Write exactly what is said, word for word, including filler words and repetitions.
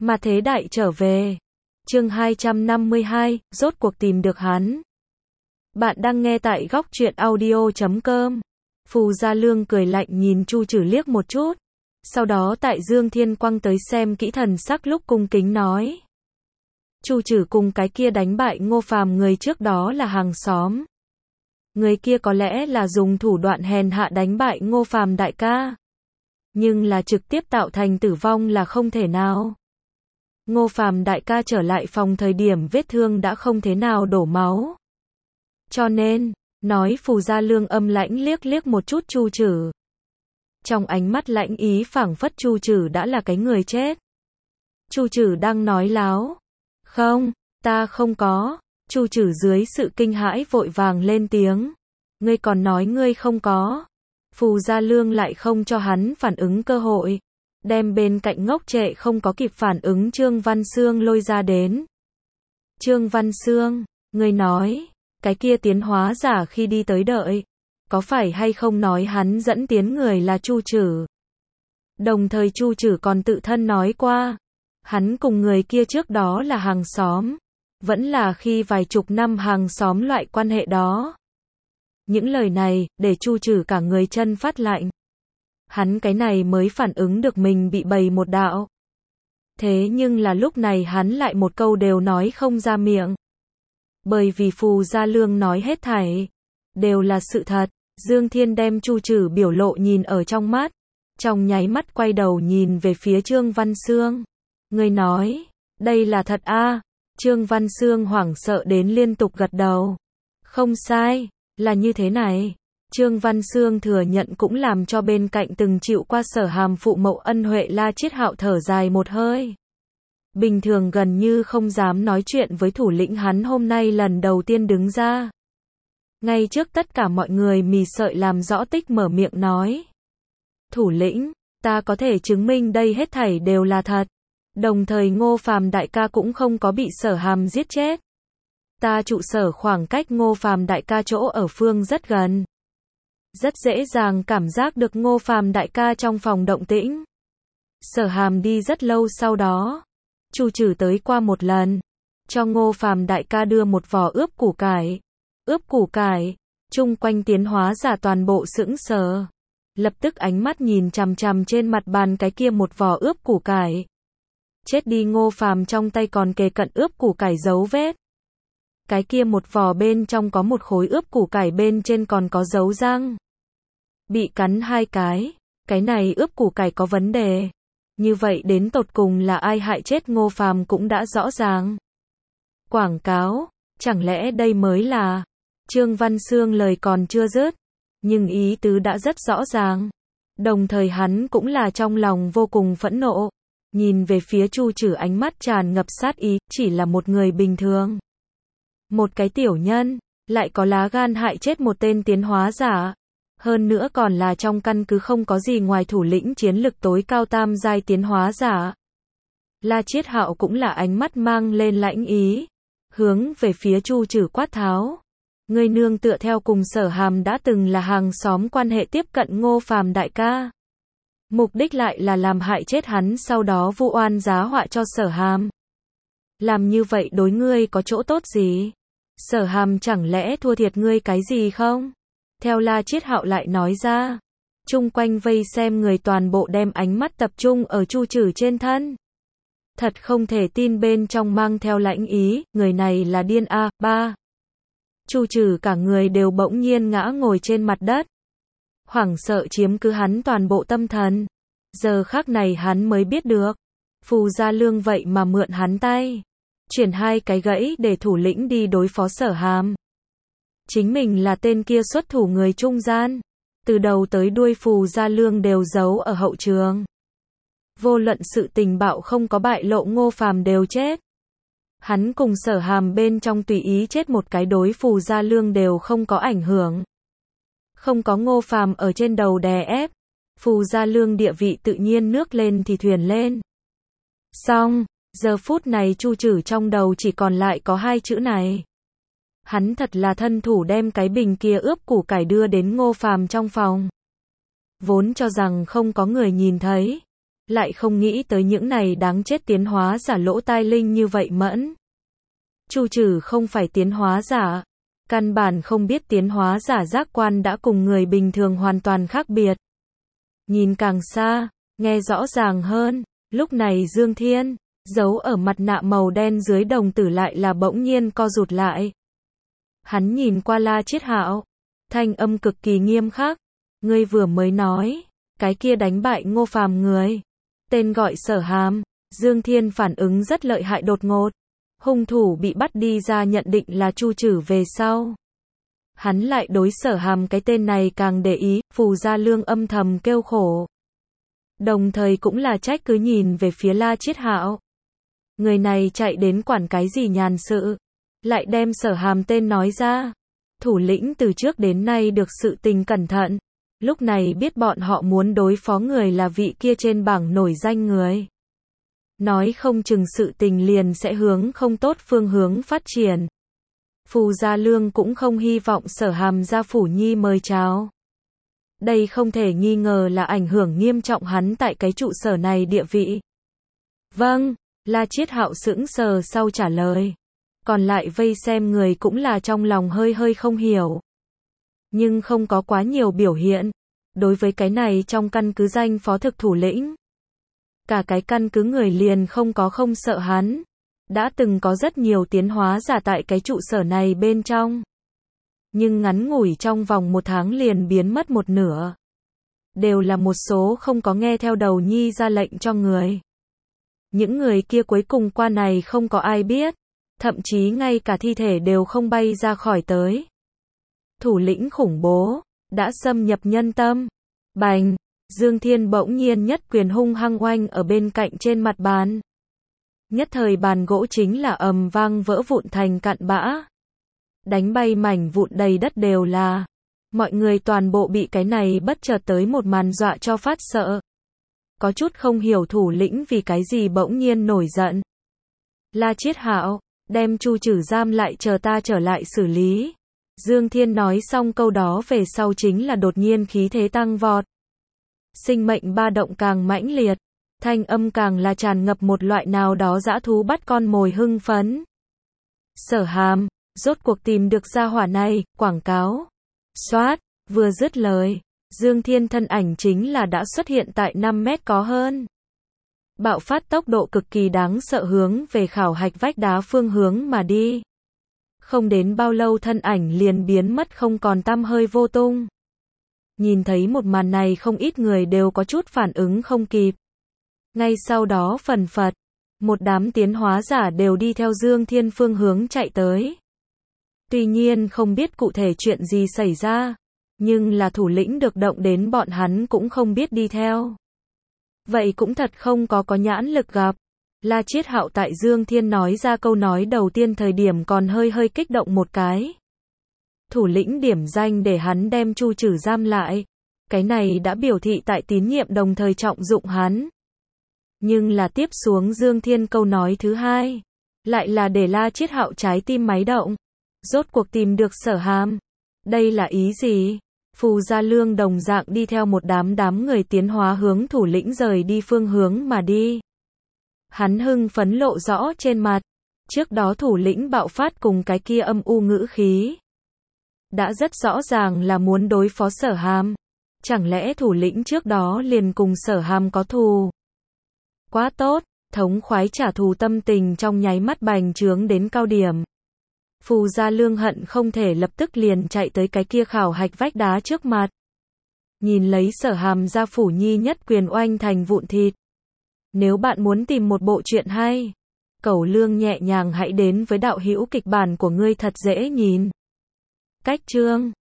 Mà Thế Đại trở về. Chương hai trăm năm mươi hai, rốt cuộc tìm được hắn. Bạn đang nghe tại góc truyện audio chấm com. Phù Gia Lương cười lạnh nhìn Chu Trử liếc một chút. Sau đó tại Dương Thiên Quang tới xem kỹ thần sắc lúc cung kính nói. Chu Trử cùng cái kia đánh bại Ngô Phàm người trước đó là hàng xóm. Người kia có lẽ là dùng thủ đoạn hèn hạ đánh bại Ngô Phàm đại ca. Nhưng là trực tiếp tạo thành tử vong là không thể nào. Ngô Phàm đại ca trở lại phòng thời điểm vết thương đã không thế nào đổ máu. Cho nên, nói Phù Gia Lương âm lãnh liếc liếc một chút Chu Trử. Trong ánh mắt lãnh ý phảng phất Chu Trử đã là cái người chết. Chu Trử đang nói láo. Không, ta không có. Chu Trử dưới sự kinh hãi vội vàng lên tiếng. Ngươi còn nói ngươi không có. Phù Gia Lương lại không cho hắn phản ứng cơ hội. Đem bên cạnh ngốc trệ không có kịp phản ứng Trương Văn Xương lôi ra đến. Trương Văn Xương, ngươi nói, cái kia tiến hóa giả khi đi tới đợi. Có phải hay không nói hắn dẫn tiến người là Chu Trử. Đồng thời Chu Trử còn tự thân nói qua. Hắn cùng người kia trước đó là hàng xóm. Vẫn là khi vài chục năm hàng xóm loại quan hệ đó. Những lời này, để Chu Trử cả người chân phát lạnh. Hắn cái này mới phản ứng được mình bị bày một đạo. Thế nhưng là lúc này hắn lại một câu đều nói không ra miệng. Bởi vì Phù Gia Lương nói hết thảy. Đều là sự thật. Dương Thiên đem Chu Trử biểu lộ nhìn ở trong mắt. Trong nháy mắt quay đầu nhìn về phía Trương Văn Xương. Người nói, đây là thật a à? Trương Văn Xương hoảng sợ đến liên tục gật đầu. Không sai, là như thế này. Trương Văn Xương thừa nhận cũng làm cho bên cạnh từng chịu qua Sở Hàm phụ mẫu ân huệ La Chiết Hạo thở dài một hơi. Bình thường gần như không dám nói chuyện với thủ lĩnh hắn hôm nay lần đầu tiên đứng ra. Ngay trước tất cả mọi người mì sợi làm rõ tích mở miệng nói. Thủ lĩnh, ta có thể chứng minh đây hết thảy đều là thật. Đồng thời Ngô Phàm đại ca cũng không có bị Sở Hàm giết chết. Ta trụ sở khoảng cách Ngô Phàm đại ca chỗ ở phương rất gần. Rất dễ dàng cảm giác được Ngô Phàm đại ca trong phòng động tĩnh. Sở Hàm đi rất lâu sau đó. Chu Trử tới qua một lần. Cho Ngô Phàm đại ca đưa một vò ướp củ cải. Ướp củ cải. Chung quanh tiến hóa giả toàn bộ sững sờ. Lập tức ánh mắt nhìn chằm chằm trên mặt bàn cái kia một vò ướp củ cải. Chết đi Ngô Phàm trong tay còn kề cận ướp củ cải dấu vết. Cái kia một vò bên trong có một khối ướp củ cải bên trên còn có dấu răng. Bị cắn hai cái. Cái này ướp củ cải có vấn đề. Như vậy đến tột cùng là ai hại chết Ngô Phàm cũng đã rõ ràng. Quảng cáo. Chẳng lẽ đây mới là. Trương Văn Xương lời còn chưa dứt. Nhưng ý tứ đã rất rõ ràng. Đồng thời hắn cũng là trong lòng vô cùng phẫn nộ. Nhìn về phía Chu Trử ánh mắt tràn ngập sát ý, chỉ là một người bình thường. Một cái tiểu nhân, lại có lá gan hại chết một tên tiến hóa giả. Hơn nữa còn là trong căn cứ không có gì ngoài thủ lĩnh chiến lực tối cao tam giai tiến hóa giả. La Chiết Hạo cũng là ánh mắt mang lên lãnh ý. Hướng về phía Chu Trử quát tháo. Ngươi nương tựa theo cùng Sở Hàm đã từng là hàng xóm quan hệ tiếp cận Ngô Phàm đại ca. Mục đích lại là làm hại chết hắn sau đó vu oan giá họa cho Sở Hàm. Làm như vậy đối ngươi có chỗ tốt gì? Sở Hàm chẳng lẽ thua thiệt ngươi cái gì không? Theo La Chiết Hạo lại nói ra. Chung quanh vây xem người toàn bộ đem ánh mắt tập trung ở Chu Trử trên thân. Thật không thể tin bên trong mang theo lãnh ý, người này là điên a, ba. Chu Trử cả người đều bỗng nhiên ngã ngồi trên mặt đất. Hoảng sợ chiếm cứ hắn toàn bộ tâm thần. Giờ khắc này hắn mới biết được. Phù Gia Lương vậy mà mượn hắn tay. Chuyển hai cái gãy để thủ lĩnh đi đối phó Sở Hàm. Chính mình là tên kia xuất thủ người trung gian. Từ đầu tới đuôi Phù Gia Lương đều giấu ở hậu trường. Vô luận sự tình bạo không có bại lộ Ngô Phàm đều chết. Hắn cùng Sở Hàm bên trong tùy ý chết một cái đối Phù Gia Lương đều không có ảnh hưởng. Không có Ngô Phàm ở trên đầu đè ép. Phù Gia Lương địa vị tự nhiên nước lên thì thuyền lên. Xong, giờ phút này Chu Trử trong đầu chỉ còn lại có hai chữ này. Hắn thật là thân thủ đem cái bình kia ướp củ cải đưa đến Ngô Phàm trong phòng. Vốn cho rằng không có người nhìn thấy. lại không nghĩ tới những này đáng chết tiến hóa giả lỗ tai linh như vậy mẫn. Chu Trử không phải tiến hóa giả, căn bản không biết tiến hóa giả giác quan đã cùng người bình thường hoàn toàn khác biệt. Nhìn càng xa, nghe rõ ràng hơn, lúc này Dương Thiên, giấu ở mặt nạ màu đen dưới đồng tử lại là bỗng nhiên co rụt lại. Hắn nhìn qua La Chiết Hạo, thanh âm cực kỳ nghiêm khắc, ngươi vừa mới nói, cái kia đánh bại Ngô Phàm người, tên gọi Sở Hàm. Dương Thiên phản ứng rất lợi hại đột ngột. Hung thủ bị bắt đi ra nhận định là Chu Trử về sau. Hắn lại đối Sở Hàm cái tên này càng để ý, Phù Gia Lương âm thầm kêu khổ. Đồng thời cũng là trách cứ nhìn về phía La Chiết Hạo. Người này chạy đến quản cái gì nhàn sự, lại đem Sở Hàm tên nói ra. Thủ lĩnh từ trước đến nay được sự tình cẩn thận, lúc này biết bọn họ muốn đối phó người là vị kia trên bảng nổi danh người. Nói không chừng sự tình liền sẽ hướng không tốt phương hướng phát triển. Phù Gia Lương cũng không hy vọng Sở Hàm gia phủ nhi mời chào. Đây không thể nghi ngờ là ảnh hưởng nghiêm trọng hắn tại cái trụ sở này địa vị. Vâng, La Chiết Hạo sững sờ sau trả lời. Còn lại vây xem người cũng là trong lòng hơi hơi không hiểu. Nhưng không có quá nhiều biểu hiện. Đối với cái này trong căn cứ danh phó thực thủ lĩnh. Cả cái căn cứ người liền không có không sợ hắn. Đã từng có rất nhiều tiến hóa giả tại cái trụ sở này bên trong. Nhưng ngắn ngủi trong vòng một tháng liền biến mất một nửa. Đều là một số không có nghe theo đầu nhi ra lệnh cho người. Những người kia cuối cùng qua này không có ai biết. Thậm chí ngay cả thi thể đều không bay ra khỏi tới. Thủ lĩnh khủng bố, đã xâm nhập nhân tâm. Bành, Dương Thiên bỗng nhiên nhất quyền hung hăng oanh ở bên cạnh trên mặt bàn. Nhất thời bàn gỗ chính là ầm vang vỡ vụn thành cặn bã. Đánh bay mảnh vụn đầy đất đều là. Mọi người toàn bộ bị cái này bất chợt tới một màn dọa cho phát sợ. Có chút không hiểu thủ lĩnh vì cái gì bỗng nhiên nổi giận. La Chiết Hạo, đem Chu Trử giam lại chờ ta trở lại xử lý. Dương Thiên nói xong câu đó về sau chính là đột nhiên khí thế tăng vọt. Sinh mệnh ba động càng mãnh liệt, thanh âm càng là tràn ngập một loại nào đó dã thú bắt con mồi hưng phấn. Sở Hàm, rốt cuộc tìm được gia hỏa này, quảng cáo. Xoát, vừa dứt lời, Dương Thiên thân ảnh chính là đã xuất hiện tại năm mét có hơn. Bạo phát tốc độ cực kỳ đáng sợ hướng về khảo hạch vách đá phương hướng mà đi. Không đến bao lâu thân ảnh liền biến mất không còn tăm hơi vô tung. Nhìn thấy một màn này không ít người đều có chút phản ứng không kịp. Ngay sau đó phần phật, một đám tiến hóa giả đều đi theo Dương Thiên phương hướng chạy tới. Tuy nhiên không biết cụ thể chuyện gì xảy ra, nhưng là thủ lĩnh được động đến bọn hắn cũng không biết đi theo. Vậy cũng thật không có có nhãn lực gặp. La Chiết Hạo tại Dương Thiên nói ra câu nói đầu tiên thời điểm còn hơi hơi kích động một cái. Thủ lĩnh điểm danh để hắn đem Chu Trử giam lại. Cái này đã biểu thị tại tín nhiệm đồng thời trọng dụng hắn. Nhưng là tiếp xuống Dương Thiên câu nói thứ hai. Lại là để La Chiết Hạo trái tim máy động. Rốt cuộc tìm được Sở Hàm. Đây là ý gì? Phù Gia Lương đồng dạng đi theo một đám đám người tiến hóa hướng thủ lĩnh rời đi phương hướng mà đi. Hắn hưng phấn lộ rõ trên mặt. Trước đó thủ lĩnh bạo phát cùng cái kia âm u ngữ khí. Đã rất rõ ràng là muốn đối phó Sở Hàm. Chẳng lẽ thủ lĩnh trước đó liền cùng Sở Hàm có thù? Quá tốt, thống khoái trả thù tâm tình trong nháy mắt bành trướng đến cao điểm. Phù Gia Lương hận không thể lập tức liền chạy tới cái kia khảo hạch vách đá trước mặt. Nhìn lấy Sở Hàm gia phủ nhi nhất quyền oanh thành vụn thịt. Nếu bạn muốn tìm một bộ truyện hay, Cẩu Lương nhẹ nhàng hãy đến với đạo hữu kịch bản của ngươi thật dễ nhìn. Cách chương